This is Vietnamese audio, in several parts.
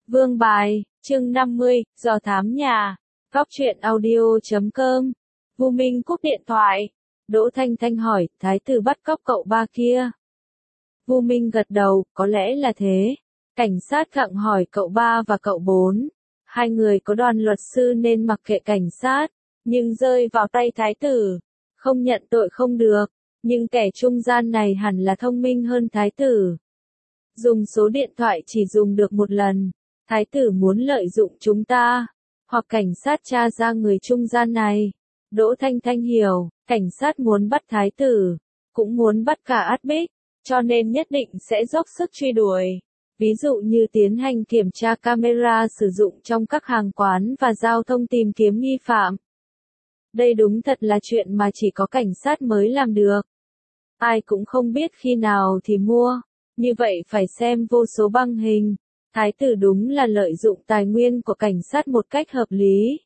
Vương bài, chương 50, do thám nhà. Góc truyện audio.com. Vu Minh cúp điện thoại. Đỗ Thanh Thanh hỏi, thái tử bắt cóc cậu ba kia. Vu Minh gật đầu, có lẽ là thế. Cảnh sát gặng hỏi cậu ba và cậu bốn. Hai người có đoàn luật sư nên mặc kệ cảnh sát, nhưng rơi vào tay thái tử. Không nhận tội không được, nhưng kẻ trung gian này hẳn là thông minh hơn thái tử. Dùng số điện thoại chỉ dùng được một lần. Thái tử muốn lợi dụng chúng ta, hoặc cảnh sát tra ra người trung gian này. Đỗ Thanh Thanh hiểu, cảnh sát muốn bắt thái tử, cũng muốn bắt cả Át Bích, cho nên nhất định sẽ dốc sức truy đuổi. Ví dụ như tiến hành kiểm tra camera sử dụng trong các hàng quán và giao thông tìm kiếm nghi phạm. Đây đúng thật là chuyện mà chỉ có cảnh sát mới làm được. Ai cũng không biết khi nào thì mua, như vậy phải xem vô số băng hình. Thái tử đúng là lợi dụng tài nguyên của cảnh sát một cách hợp lý.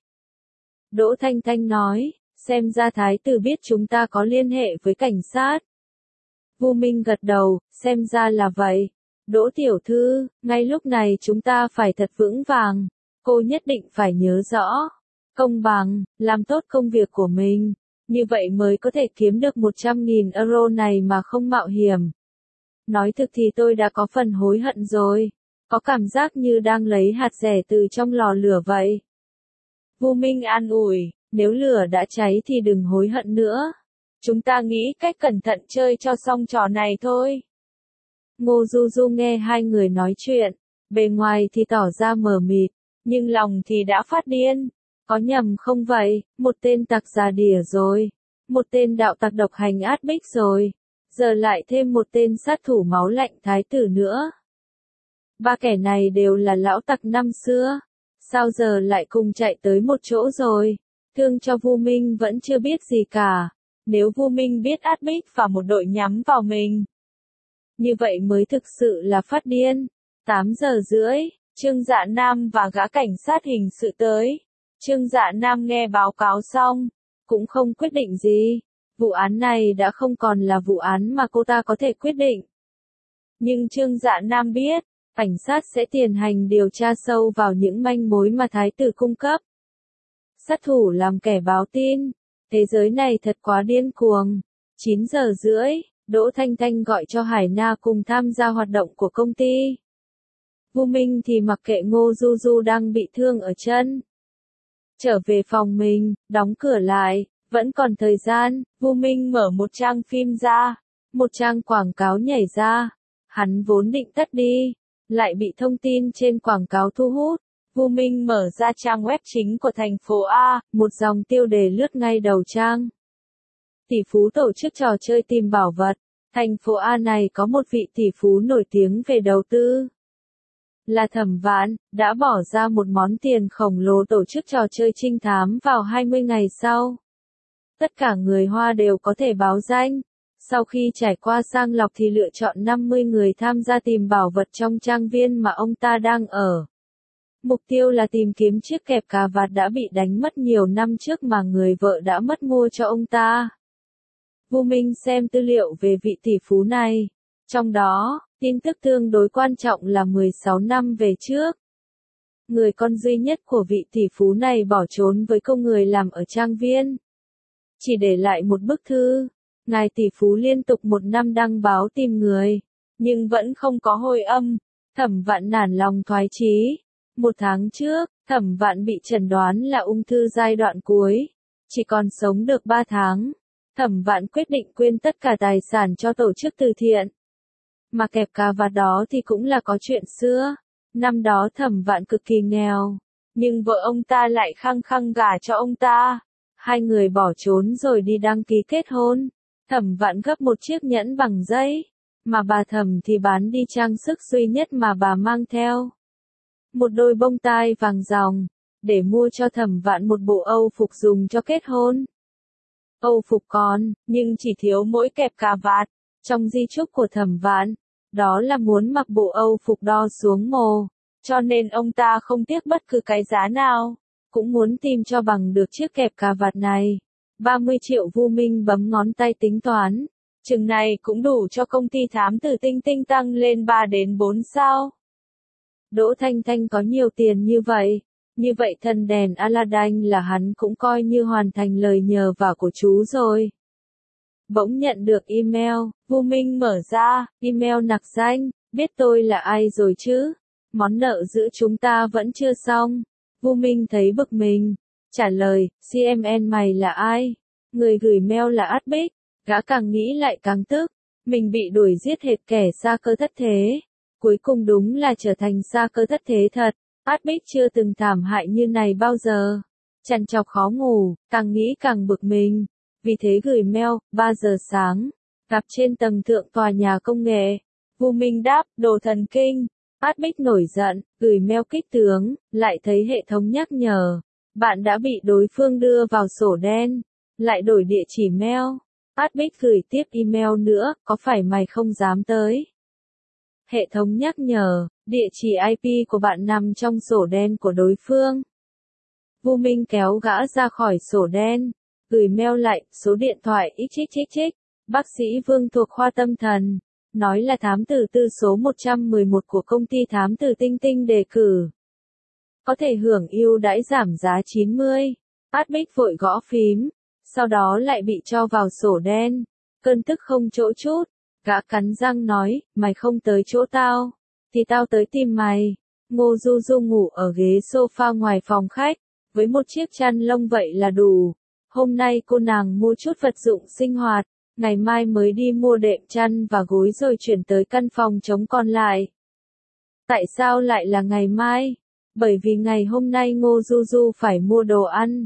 Đỗ Thanh Thanh nói, xem ra thái tử biết chúng ta có liên hệ với cảnh sát. Vu Minh gật đầu, xem ra là vậy. Đỗ tiểu thư, ngay lúc này chúng ta phải thật vững vàng. Cô nhất định phải nhớ rõ. Công bằng, làm tốt công việc của mình. Như vậy mới có thể kiếm được 100.000 euro này mà không mạo hiểm. Nói thực thì tôi đã có phần hối hận rồi. Có cảm giác như đang lấy hạt rẻ từ trong lò lửa vậy. Vu Minh an ủi, nếu lửa đã cháy thì đừng hối hận nữa. Chúng ta nghĩ cách cẩn thận chơi cho xong trò này thôi. Ngô Du Du nghe hai người nói chuyện, bề ngoài thì tỏ ra mờ mịt, nhưng lòng thì đã phát điên. Có nhầm không vậy, một tên tặc già đỉa rồi, một tên đạo tặc độc hành Át Bích rồi, giờ lại thêm một tên sát thủ máu lạnh thái tử nữa. Ba kẻ này đều là lão tặc năm xưa, sao giờ lại cùng chạy tới một chỗ rồi, thương cho Vu Minh vẫn chưa biết gì cả, nếu Vu Minh biết Át Bích và một đội nhắm vào mình. Như vậy mới thực sự là phát điên. 8 giờ rưỡi, Trương Dạ Nam và gã cảnh sát hình sự tới. Trương Dạ Nam nghe báo cáo xong, cũng không quyết định gì. Vụ án này đã không còn là vụ án mà cô ta có thể quyết định. Nhưng Trương Dạ Nam biết, cảnh sát sẽ tiến hành điều tra sâu vào những manh mối mà thái tử cung cấp. Sát thủ làm kẻ báo tin. Thế giới này thật quá điên cuồng. 9 giờ rưỡi, Đỗ Thanh Thanh gọi cho Hải Na cùng tham gia hoạt động của công ty. Vu Minh thì mặc kệ Ngô Du Du đang bị thương ở chân. Trở về phòng mình, đóng cửa lại, vẫn còn thời gian, Vu Minh mở một trang phim ra, một trang quảng cáo nhảy ra. Hắn vốn định tắt đi, lại bị thông tin trên quảng cáo thu hút. Vu Minh mở ra trang web chính của thành phố A, một dòng tiêu đề lướt ngay đầu trang. Tỷ phú tổ chức trò chơi tìm bảo vật. Thành phố A này có một vị tỷ phú nổi tiếng về đầu tư. Là Thẩm Vãn, đã bỏ ra một món tiền khổng lồ tổ chức trò chơi trinh thám vào 20 ngày sau. Tất cả người Hoa đều có thể báo danh. Sau khi trải qua sang lọc thì lựa chọn 50 người tham gia tìm bảo vật trong trang viên mà ông ta đang ở. Mục tiêu là tìm kiếm chiếc kẹp cà vạt đã bị đánh mất nhiều năm trước mà người vợ đã mất mua cho ông ta. Vu Minh xem tư liệu về vị tỷ phú này. Trong đó, tin tức tương đối quan trọng là 16 năm về trước. Người con duy nhất của vị tỷ phú này bỏ trốn với công người làm ở trang viên. Chỉ để lại một bức thư. Ngài tỷ phú liên tục một năm đăng báo tìm người, nhưng vẫn không có hồi âm. Thẩm Vãn nản lòng thoái chí. Một tháng trước, Thẩm Vãn bị chẩn đoán là ung thư giai đoạn cuối. Chỉ còn sống được 3 tháng. Thẩm Vãn quyết định quyên tất cả tài sản cho tổ chức từ thiện. Mà kẹp cà vạt đó thì cũng là có chuyện xưa. Năm đó Thẩm Vãn cực kỳ nghèo, nhưng vợ ông ta lại khăng khăng gả cho ông ta. Hai người bỏ trốn rồi đi đăng ký kết hôn. Thẩm Vãn gấp một chiếc nhẫn bằng giấy, mà bà Thẩm thì bán đi trang sức duy nhất mà bà mang theo. Một đôi bông tai vàng ròng, để mua cho Thẩm Vãn một bộ Âu phục dùng cho kết hôn. Âu phục còn, nhưng chỉ thiếu mỗi kẹp cà vạt. Trong di chúc của Thẩm Vãn, đó là muốn mặc bộ Âu phục đo xuống mồ, cho nên ông ta không tiếc bất cứ cái giá nào, cũng muốn tìm cho bằng được chiếc kẹp cà vạt này. 30 triệu. Vu Minh bấm ngón tay tính toán. Chừng này cũng đủ cho công ty thám tử Tinh Tinh tăng lên 3 đến 4 sao. Đỗ Thanh Thanh có nhiều tiền như vậy thần đèn Aladdin là hắn cũng coi như hoàn thành lời nhờ vả của chú rồi. Bỗng nhận được email, Vu Minh mở ra, email nặc danh, biết tôi là ai rồi chứ? Món nợ giữa chúng ta vẫn chưa xong. Vu Minh thấy bực mình, trả lời, CMN mày là ai? Người gửi mail là Adbic, gã càng nghĩ lại càng tức, mình bị đuổi giết hệt kẻ sa cơ thất thế. Cuối cùng đúng là trở thành sa cơ thất thế thật, Adbic chưa từng thảm hại như này bao giờ. Trằn trọc khó ngủ, càng nghĩ càng bực mình. Vì thế gửi mail, 3 giờ sáng, gặp trên tầng thượng tòa nhà công nghệ. Vu Minh đáp, đồ thần kinh. Adbic nổi giận, gửi mail kích tướng, lại thấy hệ thống nhắc nhở. Bạn đã bị đối phương đưa vào sổ đen, lại đổi địa chỉ mail. Adbic gửi tiếp email nữa, có phải mày không dám tới? Hệ thống nhắc nhở, địa chỉ IP của bạn nằm trong sổ đen của đối phương. Vu Minh kéo gã ra khỏi sổ đen, gửi mail lại, số điện thoại xxxx, bác sĩ Vương thuộc khoa tâm thần, nói là thám tử tư số 111 của công ty thám tử Tinh Tinh đề cử. Có thể hưởng ưu đãi giảm giá 90. Adbic vội gõ phím, sau đó lại bị cho vào sổ đen. Cơn tức không chỗ chút, gã cắn răng nói, mày không tới chỗ tao, thì tao tới tìm mày. Ngô Du Du ngủ ở ghế sofa ngoài phòng khách, với một chiếc chăn lông vậy là đủ. Hôm nay cô nàng mua chút vật dụng sinh hoạt, ngày mai mới đi mua đệm chăn và gối rồi chuyển tới căn phòng trống còn lại. Tại sao lại là ngày mai? Bởi vì ngày hôm nay Ngô Du Du phải mua đồ ăn,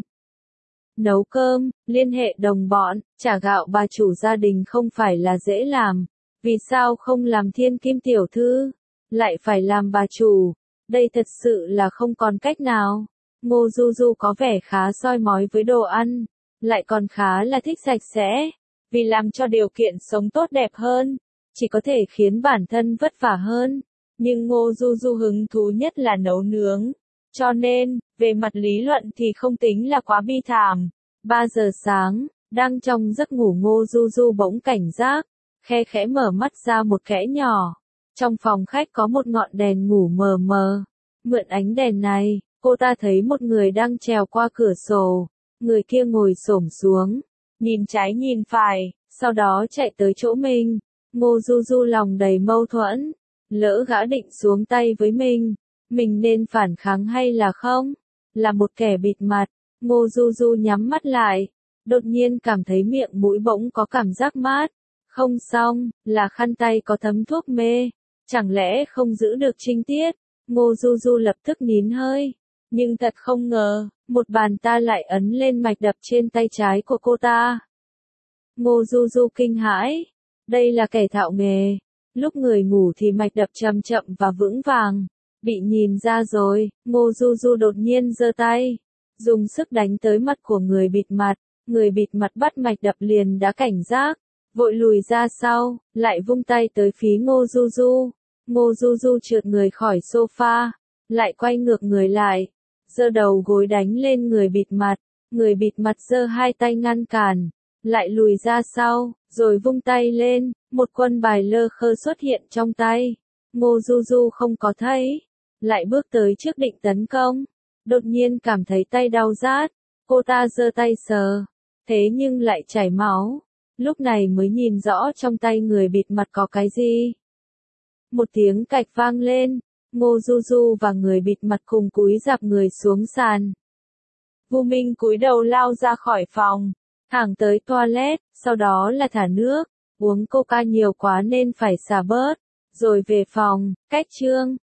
nấu cơm, liên hệ đồng bọn, trả gạo bà chủ gia đình không phải là dễ làm. Vì sao không làm thiên kim tiểu thư, lại phải làm bà chủ? Đây thật sự là không còn cách nào. Ngô Du Du có vẻ khá soi mói với đồ ăn, lại còn khá là thích sạch sẽ. Vì làm cho điều kiện sống tốt đẹp hơn, chỉ có thể khiến bản thân vất vả hơn. Nhưng Ngô Du Du hứng thú nhất là nấu nướng. Cho nên, về mặt lý luận thì không tính là quá bi thảm. 3 giờ sáng, đang trong giấc ngủ Ngô Du Du bỗng cảnh giác, khe khẽ mở mắt ra một kẽ nhỏ. Trong phòng khách có một ngọn đèn ngủ mờ mờ. Mượn ánh đèn này, cô ta thấy một người đang trèo qua cửa sổ. Người kia ngồi xổm xuống, nhìn trái nhìn phải, sau đó chạy tới chỗ mình. Ngô Du Du lòng đầy mâu thuẫn. Lỡ gã định xuống tay với mình nên phản kháng hay là không? Là một kẻ bịt mặt, Ngô Du Du nhắm mắt lại, đột nhiên cảm thấy miệng mũi bỗng có cảm giác mát. Không xong, là khăn tay có thấm thuốc mê, chẳng lẽ không giữ được trinh tiết? Ngô Du Du lập tức nín hơi, nhưng thật không ngờ, một bàn ta lại ấn lên mạch đập trên tay trái của cô ta. Ngô Du Du kinh hãi, đây là kẻ thạo nghề. Lúc người ngủ thì mạch đập chậm chậm và vững vàng. Bị nhìn ra rồi, Ngô Du Du đột nhiên giơ tay, dùng sức đánh tới mặt của người bịt mặt. Người bịt mặt bắt mạch đập liền đã cảnh giác, vội lùi ra sau, lại vung tay tới phía Ngô Du Du. Ngô Du Du trượt người khỏi sofa, lại quay ngược người lại, giơ đầu gối đánh lên người bịt mặt. Người bịt mặt giơ hai tay ngăn cản, lại lùi ra sau, rồi vung tay lên, một quân bài lơ khơ xuất hiện trong tay. Ngô Du Du không có thấy, lại bước tới trước định tấn công. Đột nhiên cảm thấy tay đau rát, cô ta giơ tay sờ, thế nhưng lại chảy máu. Lúc này mới nhìn rõ trong tay người bịt mặt có cái gì. Một tiếng cạch vang lên, Ngô Du Du và người bịt mặt cùng cúi rạp người xuống sàn. Vu Minh cúi đầu lao ra khỏi phòng, thẳng tới toilet, sau đó là thả nước, uống coca nhiều quá nên phải xả bớt, rồi về phòng, cách chương.